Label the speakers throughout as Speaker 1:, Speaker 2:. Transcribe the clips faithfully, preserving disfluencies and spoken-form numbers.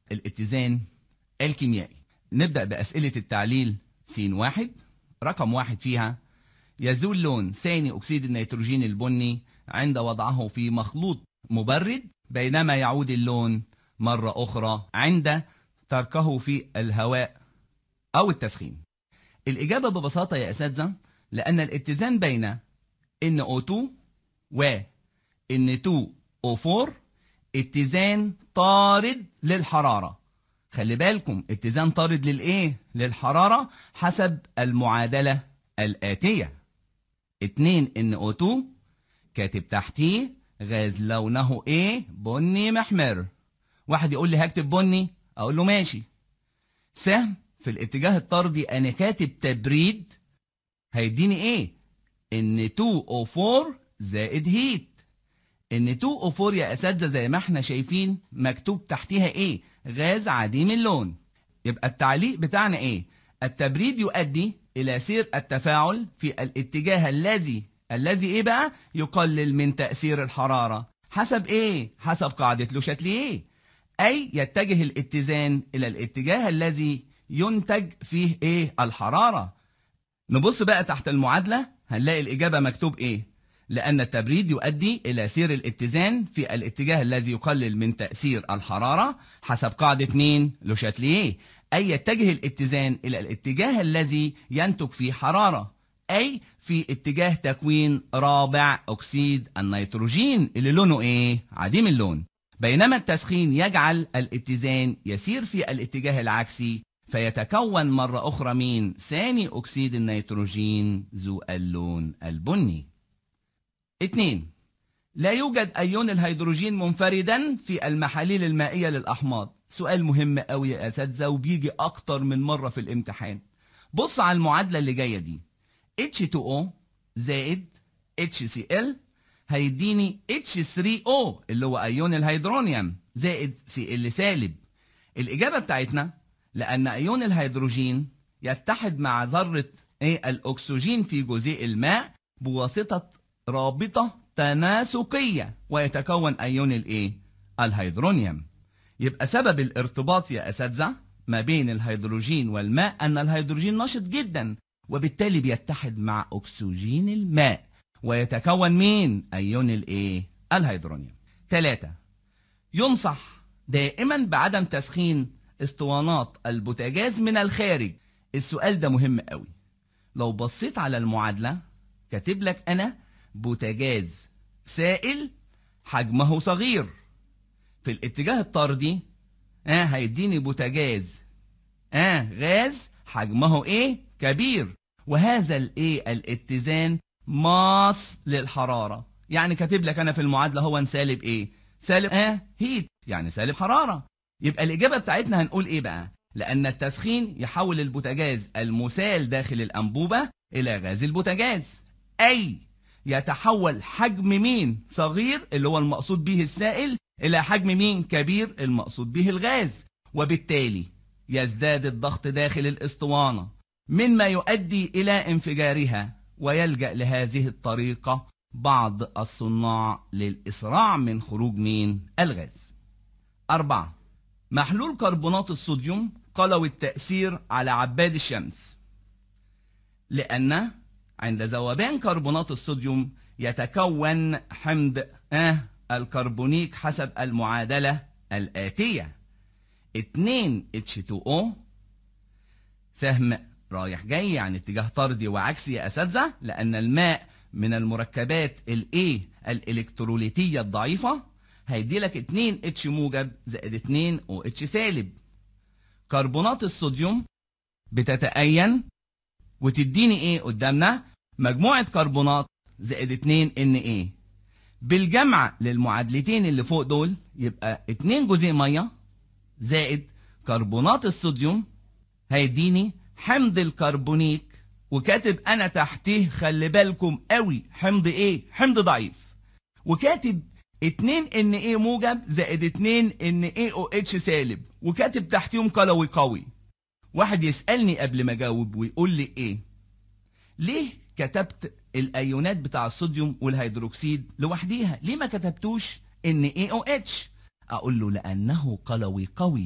Speaker 1: الاتزان الكيميائي. نبدأ بأسئلة التعليل س واحد. رقم واحد فيها: يزول لون ثاني أكسيد النيتروجين البني عند وضعه في مخلوط مبرد، بينما يعود اللون مرة أخرى عند تركه في الهواء أو التسخين. الإجابة ببساطة يا أساتذة لأن الاتزان بين إن أو تو و إن تو أو أربعة اتزان طارد للحرارة. خلي بالكم، اتزان طارد للإيه؟ للحرارة حسب المعادلة الآتية: اتنين إن أو تو كاتب تحتيه غاز لونه إيه؟ بني محمر. واحد يقول لي هكتب بني، أقول له ماشي. سهم في الاتجاه الطردي أنا كاتب تبريد، هيديني إيه؟ إن اتنين أو أربعة زائد هيت. إن اتنين أو أربعة يا أساتذة زي ما احنا شايفين مكتوب تحتها إيه؟ غاز عديم اللون. يبقى التعليق بتاعنا إيه؟ التبريد يؤدي إلى سير التفاعل في الاتجاه الذي الذي إيه بقى؟ يقلل من تأثير الحرارة. حسب إيه؟ حسب قاعدة لو شاتليه، أي يتجه الاتزان إلى الاتجاه الذي ينتج فيه إيه؟ الحرارة. نبص بقى تحت المعادلة هنلاقي الإجابة مكتوب إيه؟ لأن التبريد يؤدي إلى سير الاتزان في الاتجاه الذي يقلل من تأثير الحرارة حسب قاعدة مين؟ لو شاتليه، أي يتجه الاتزان إلى الاتجاه الذي ينتج فيه حرارة، أي في اتجاه تكوين رابع أكسيد النيتروجين اللي لونه إيه؟ عديم اللون. بينما التسخين يجعل الاتزان يسير في الاتجاه العكسي فيتكون مرة أخرى مين؟ ثاني أكسيد النيتروجين ذو اللون البني. اتنين: لا يوجد أيون الهيدروجين منفردا في المحاليل المائية للأحماض. سؤال مهم قوي يا أساتذة وبيجي أكتر من مرة في الامتحان. بص على المعادلة اللي جاية دي: اتش تو او زائد اتش سي ال هيديني اتش ثري او اللي هو أيون الهيدرونيوم زائد سي ال سالب. الإجابة بتاعتنا لأن أيون الهيدروجين يتحد مع ذرة ايه الأكسجين في جزيء الماء بواسطة رابطة تناسقية ويتكون أيون الايه؟ الهيدرونيوم. يبقى سبب الارتباط يا أساتذة ما بين الهيدروجين والماء أن الهيدروجين نشط جدا وبالتالي بيتحد مع أكسجين الماء ويتكون مين؟ أيون الايه؟ الهيدرونيوم. ثلاثة: ينصح دائما بعدم تسخين اسطوانات البوتاجاز من الخارج. السؤال ده مهم قوي. لو بصيت على المعادلة كاتب لك أنا بوتاجاز سائل حجمه صغير، في الاتجاه الطردي اه هيديني بوتاجاز اه غاز حجمه ايه؟ كبير، وهذا الايه؟ الاتزان ماس للحرارة. يعني كاتب لك أنا في المعادلة هو سالب ايه؟ سالب اه هيت، يعني سالب حرارة. يبقى الإجابة بتاعتنا هنقول ايه بقى؟ لأن التسخين يحول البوتاجاز المسال داخل الأنبوبة إلى غاز البوتاجاز، أي يتحول حجم مين؟ صغير اللي هو المقصود به السائل إلى حجم مين؟ كبير المقصود به الغاز، وبالتالي يزداد الضغط داخل الاسطوانة مما يؤدي إلى انفجارها، ويلجأ لهذه الطريقة بعض الصناع للإسراع من خروج مين؟ الغاز. أربعة: محلول كربونات الصوديوم قلوي التأثير على عباد الشمس، لأن عند ذوبان كربونات الصوديوم يتكون حمض آه الكربونيك حسب المعادلة الآتية: اتنين اتش تو او سهم رايح جاي يعني اتجاه طردي وعكسي يا أساتذة، لأن الماء من المركبات الايه الإلكتروليتية الضعيفة، هيدي لك اتنين اتش موجب زائد اتنين او اتش سالب. كربونات الصوديوم بتتأين وتديني ايه قدامنا؟ مجموعة كربونات زائد اتنين ان ايه. بالجمع للمعادلتين اللي فوق دول يبقى اتنين جزيء مية زائد كربونات الصوديوم هيديني حمض الكربونيك، وكاتب انا تحتيه خلي بالكم قوي حمض ايه؟ حمض ضعيف، وكاتب اتنين ان ايه موجب زائد اتنين ان ايه او اتش سالب، وكاتب تحتيهم قلوي قوي. واحد يسألني قبل ما اجاوب ويقول لي ايه؟ ليه كتبت الايونات بتاع الصوديوم والهيدروكسيد لوحديها؟ ليه ما كتبتوش ان ايه او اتش؟ اقول له لانه قلوي قوي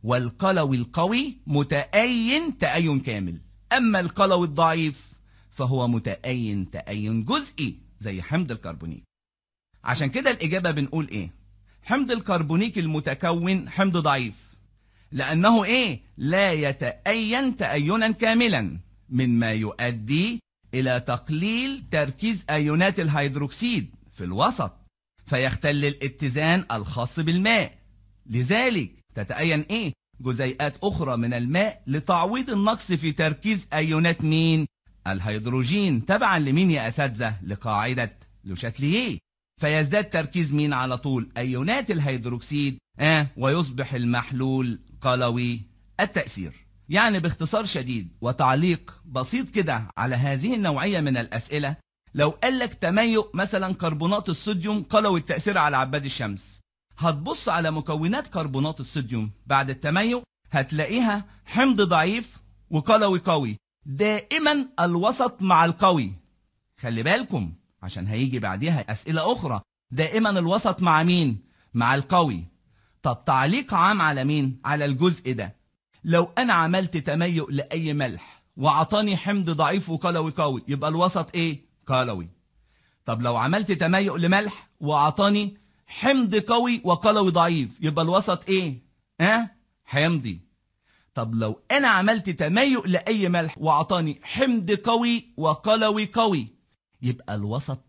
Speaker 1: والقلوي القوي متأين تأين كامل، أما القلوي الضعيف فهو متأين تأين جزئي زي حمض الكربونيك. عشان كده الإجابة بنقول إيه؟ حمض الكربونيك المتكون حمض ضعيف، لأنه إيه؟ لا يتأين تأينا كاملا، مما يؤدي إلى تقليل تركيز أيونات الهيدروكسيد في الوسط، فيختل الاتزان الخاص بالماء. لذلك تتأين إيه؟ جزيئات أخرى من الماء لتعويض النقص في تركيز أيونات مين؟ الهيدروجين، تبعا لمين يا أساتذة؟ لقاعدة لو شاتلييه. فيزداد تركيز مين على طول؟ أيونات الهيدروكسيد، آه ويصبح المحلول قلوي التأثير. يعني باختصار شديد وتعليق بسيط كده على هذه النوعية من الأسئلة، لو قال لك تميؤ مثلا كربونات الصوديوم قلوي التأثير على عباد الشمس، هتبص على مكونات كربونات الصوديوم بعد التميؤ هتلاقيها حمض ضعيف وقلوي قوي، دائما الوسط مع القوي. خلي بالكم عشان هيجي بعديها أسئلة أخرى، دائما الوسط مع مين؟ مع القوي. طب تعليق عام على مين؟ على الجزء ده. لو أنا عملت تميؤ لأي ملح وعطاني حمض ضعيف وقلوي قوي، يبقى الوسط إيه؟ قلوي. طب لو عملت تميؤ لملح وعطاني حمض قوي وقلوي ضعيف، يبقى الوسط إيه؟ أه؟ حمضي. طب لو أنا عملت تميؤ لأي ملح وعطاني حمض قوي وقلوي قوي، يبقى الوسط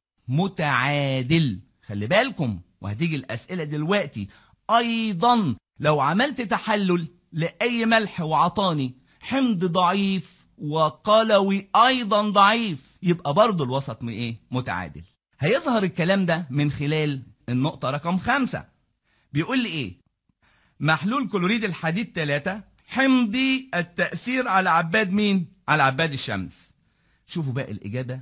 Speaker 1: متعادل. خلي بالكم وهتيجي الأسئلة دلوقتي. أيضا لو عملت تحلل لأي ملح وعطاني حمض ضعيف وقلوي أيضا ضعيف، يبقى برضو الوسط م إيه؟ متعادل. هيظهر الكلام ده من خلال النقطة رقم خمسة. بيقول لي إيه؟ محلول كلوريد الحديد ثلاثة حمضي التأثير على عباد مين؟ على عباد الشمس. شوفوا بقى الإجابة.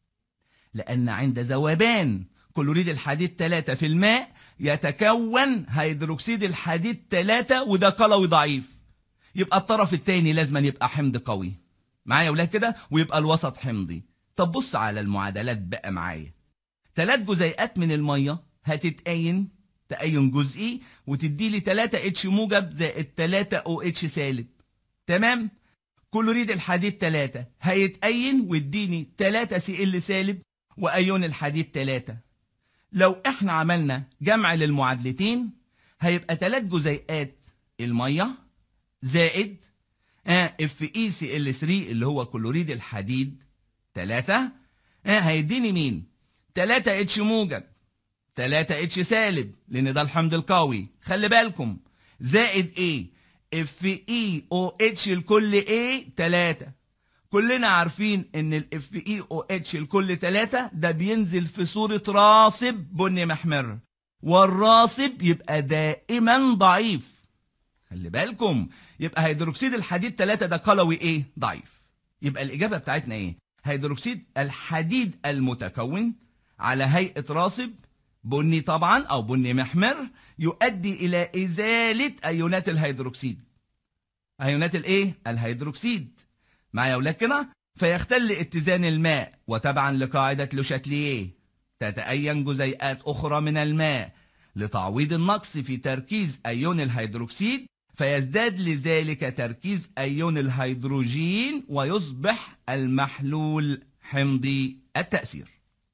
Speaker 1: لأن عند ذوبان كلوريد الحديد ثلاثة في الماء يتكون هيدروكسيد الحديد ثلاثة وده قلوي ضعيف، يبقى الطرف الثاني لازم يبقى حمض قوي. معايا يا ولاد كده؟ ويبقى الوسط حمضي. طب بص على المعادلات بقى معايا. ثلاث جزيئات من المية هتتأين تأين جزئي وتدي لي ثلاثة اتش موجب زائد ثلاثة او اتش سالب. تمام؟ كلوريد الحديد ثلاثة هيتأين ويديني ثلاثة سي ال سالب وايون الحديد ثلاثة. لو احنا عملنا جمع للمعادلتين هيبقى ثلاث جزيئات المية زائد اه اف اي سي ال ثلاثة اللي هو كلوريد الحديد ثلاثة، اه هيديني مين؟ ثلاثة اتش موجب ثلاثة اتش سالب لان ده الحمض القوي. خلي بالكم زائد ايه؟ اف اي او اتش الكل ايه؟ ثلاثة. كلنا عارفين ان الاف اي او اتش الكل ثلاثة ده بينزل في صورة راصب بني محمر، والراصب يبقى دائما ضعيف. خلي بالكم يبقى هيدروكسيد الحديد ثلاثة ده قلوي ايه؟ ضعيف. يبقى الاجابة بتاعتنا ايه؟ هيدروكسيد الحديد المتكون على هيئة راصب بني طبعا او بني محمر يؤدي الى ازالة ايونات الهيدروكسيد. ايونات الايه؟ الهيدروكسيد. معايا يا ولاد كده؟ فيختل اتزان الماء، وتبعا لقاعدة لو شاتلييه تتأين جزيئات أخرى من الماء لتعويض النقص في تركيز أيون الهيدروكسيد، فيزداد لذلك تركيز أيون الهيدروجين ويصبح المحلول حمضي التأثير.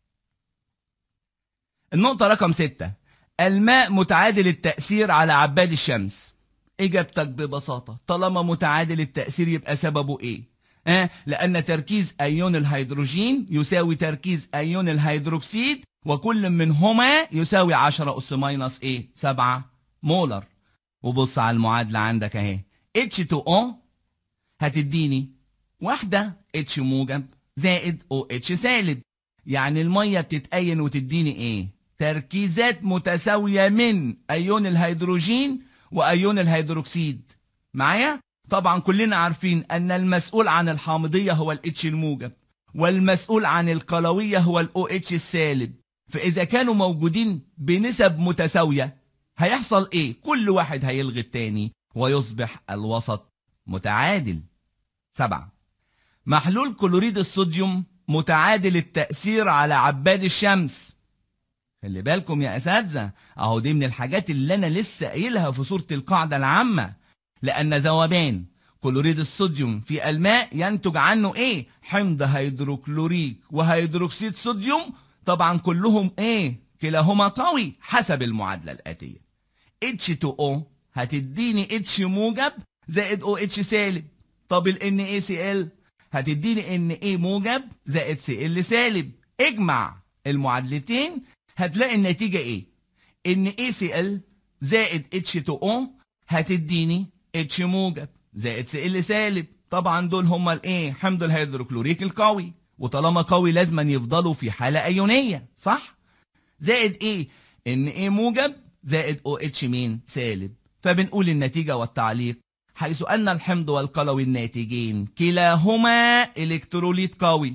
Speaker 1: النقطة رقم ستة. الماء متعادل التأثير على عباد الشمس. إجابتك ببساطة طالما متعادل التأثير يبقى سببه إيه؟ آه لأن تركيز أيون الهيدروجين يساوي تركيز أيون الهيدروكسيد وكل منهما يساوي عشرة أس ماينس إيه؟ سبعة مولر. وبص على المعادلة عندك أهي. اتش تو او هتديني واحدة اتش موجب زائد او اتش سالب، يعني المية بتتأين وتديني إيه؟ تركيزات متساوية من أيون الهيدروجين وأيون الهيدروكسيد. معايا؟ طبعا كلنا عارفين أن المسؤول عن الحامضية هو الاتش الموجب والمسؤول عن القلوية هو الاو اتش السالب، فإذا كانوا موجودين بنسب متساوية هيحصل إيه؟ كل واحد هيلغي التاني ويصبح الوسط متعادل. سبعة. محلول كلوريد الصوديوم متعادل التأثير على عباد الشمس. خلي بالكم يا أساتذة، أهو دي من الحاجات اللي أنا لسه قايلها في صورة القاعدة العامة. لأن ذوبان كلوريد الصوديوم في الماء ينتج عنه ايه؟ حمض هيدروكلوريك وهيدروكسيد صوديوم، طبعا كلهم ايه؟ كلاهما قوي حسب المعادلة الآتية. اتش تو او هتديني اتش موجب زائد او اتش سالب. طب ال ان اي سي ال هتديني ان اي موجب زائد سي ال سالب. اجمع المعادلتين هتلاقي النتيجة ايه؟ ان اي سي ال زائد اتش تو او هتديني اتش موجب زائد سي ال سالب. طبعا دول هما الايه؟ حمض الهيدروكلوريك القوي، وطالما قوي لازما يفضلوا في حالة ايونية، صح؟ زائد ايه؟ ان ايه موجب زائد او اتش مين؟ سالب. فبنقول النتيجة والتعليق: حيث ان الحمض والقلوي الناتجين كلاهما الكتروليت قوي،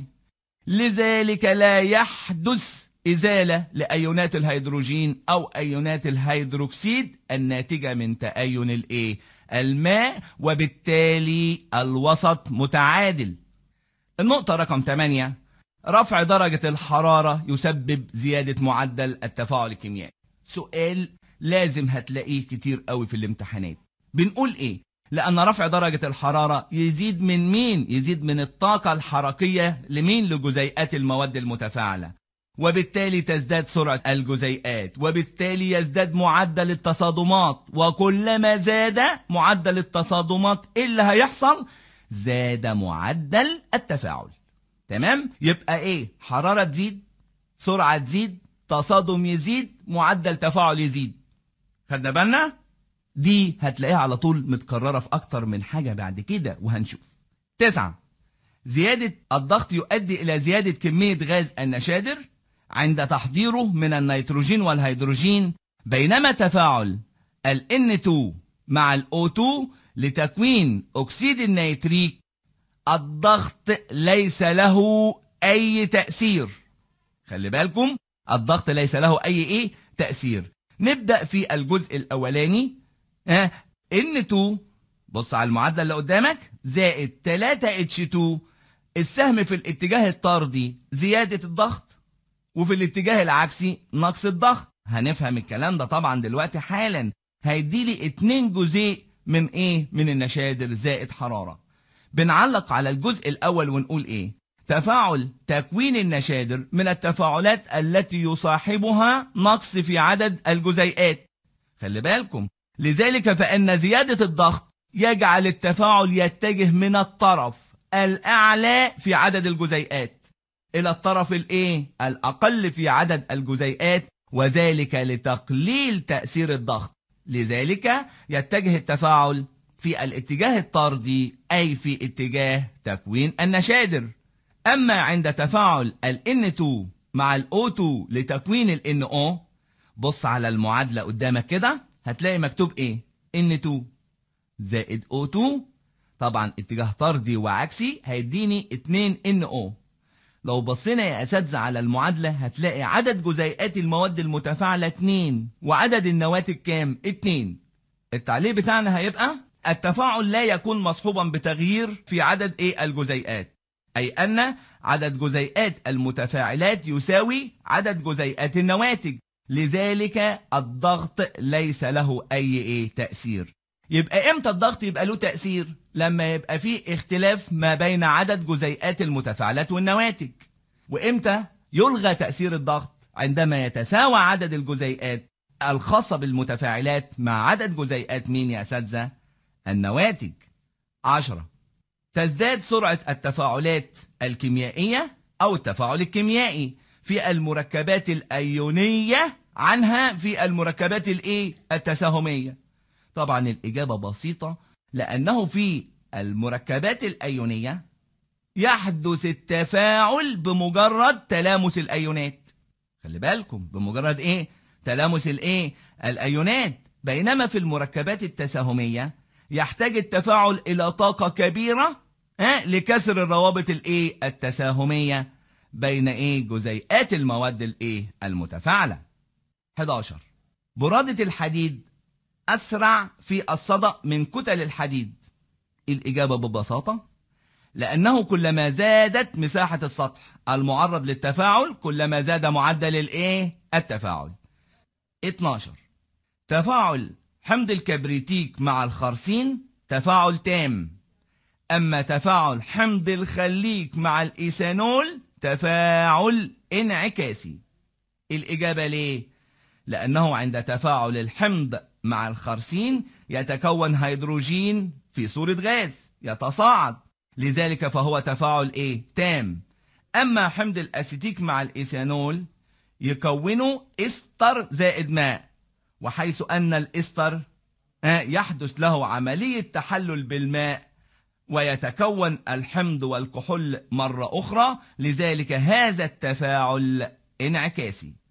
Speaker 1: لذلك لا يحدث ازالة لايونات الهيدروجين او ايونات الهيدروكسيد الناتجة من تأين الايه؟ الماء، وبالتالي الوسط متعادل. النقطة رقم ثمانية: رفع درجة الحرارة يسبب زيادة معدل التفاعل الكيميائي. سؤال لازم هتلاقيه كتير قوي في الامتحانات. بنقول ايه؟ لأن رفع درجة الحرارة يزيد من مين؟ يزيد من الطاقة الحركية لمين؟ لجزيئات المواد المتفاعلة، وبالتالي تزداد سرعة الجزيئات، وبالتالي يزداد معدل التصادمات، وكلما زاد معدل التصادمات إيه اللي هيحصل؟ زاد معدل التفاعل. تمام؟ يبقى ايه؟ حرارة تزيد، سرعة تزيد، تصادم يزيد، معدل تفاعل يزيد. خدنا بالنا؟ دي هتلاقيها على طول متكررة في أكتر من حاجة بعد كده وهنشوف. تسعة: زيادة الضغط يؤدي إلى زيادة كمية غاز النشادر عند تحضيره من النيتروجين والهيدروجين، بينما تفاعل ال إن تو مع ال أو تو لتكوين أكسيد النيتريك الضغط ليس له أي تأثير. خلي بالكم، الضغط ليس له أي إيه؟ تأثير. نبدأ في الجزء الأولاني. ها إن تو، بص على المعادلة اللي قدامك، زائد ثلاثة اتش تو، السهم في الاتجاه الطردي زيادة الضغط، وفي الاتجاه العكسي نقص الضغط. هنفهم الكلام ده طبعا دلوقتي حالا. هيديلي اتنين جزيء من ايه؟ من النشادر زائد حرارة. بنعلق على الجزء الأول ونقول ايه؟ تفاعل تكوين النشادر من التفاعلات التي يصاحبها نقص في عدد الجزيئات. خلي بالكم، لذلك فإن زيادة الضغط يجعل التفاعل يتجه من الطرف الأعلى في عدد الجزيئات إلى الطرف الإيه؟ الأقل في عدد الجزيئات، وذلك لتقليل تأثير الضغط. لذلك يتجه التفاعل في الاتجاه الطردي، أي في اتجاه تكوين النشادر. أما عند تفاعل ال إن تو مع ال أو تو لتكوين ال إن أو، بص على المعادلة قدامك كده، هتلاقي مكتوب إيه؟ إن تو زائد أو تو، طبعا اتجاه طردي وعكسي، هيديني اتنين إن أو. لو بصينا يا أساتذة على المعادلة هتلاقي عدد جزيئات المواد المتفاعلة اتنين، وعدد النواتج كام؟ اتنين. التعليق بتاعنا هيبقى: التفاعل لا يكون مصحوبا بتغيير في عدد ايه؟ الجزيئات، أي أن عدد جزيئات المتفاعلات يساوي عدد جزيئات النواتج، لذلك الضغط ليس له أي ايه؟ تأثير. يبقى امتى الضغط يبقى له تأثير؟ لما يبقى فيه اختلاف ما بين عدد جزيئات المتفاعلات والنواتج. وامتى يلغى تأثير الضغط؟ عندما يتساوى عدد الجزيئات الخاصة بالمتفاعلات مع عدد جزيئات مين يا أساتذة؟ النواتج. عشرة: تزداد سرعة التفاعلات الكيميائية أو التفاعل الكيميائي في المركبات الأيونية عنها في المركبات الايه؟ التساهمية. طبعا الإجابة بسيطة، لأنه في المركبات الأيونية يحدث التفاعل بمجرد تلامس الأيونات. خلي بالكم، بمجرد إيه؟ تلامس الإيه؟ الأيونات. بينما في المركبات التساهمية يحتاج التفاعل إلى طاقة كبيرة ها لكسر الروابط الإيه؟ التساهمية بين إيه؟ جزيئات المواد الإيه؟ المتفاعلة. حداشر: برادة الحديد أسرع في الصدأ من كتل الحديد. الإجابة ببساطة: لأنه كلما زادت مساحة السطح المعرض للتفاعل كلما زاد معدل الإيه؟ التفاعل. اتناشر: تفاعل حمض الكبريتيك مع الخرسين تفاعل تام. أما تفاعل حمض الخليك مع الإيثانول تفاعل انعكاسي. الإجابة ليه؟ لأنه عند تفاعل الحمض مع الخرسين يتكون هيدروجين في صورة غاز يتصاعد، لذلك فهو تفاعل إيه؟ تام. أما حمض الأسيتيك مع الإيثانول يكونوا إستر زائد ماء، وحيث أن الإستر يحدث له عملية تحلل بالماء ويتكون الحمض والكحول مرة أخرى، لذلك هذا التفاعل انعكاسي.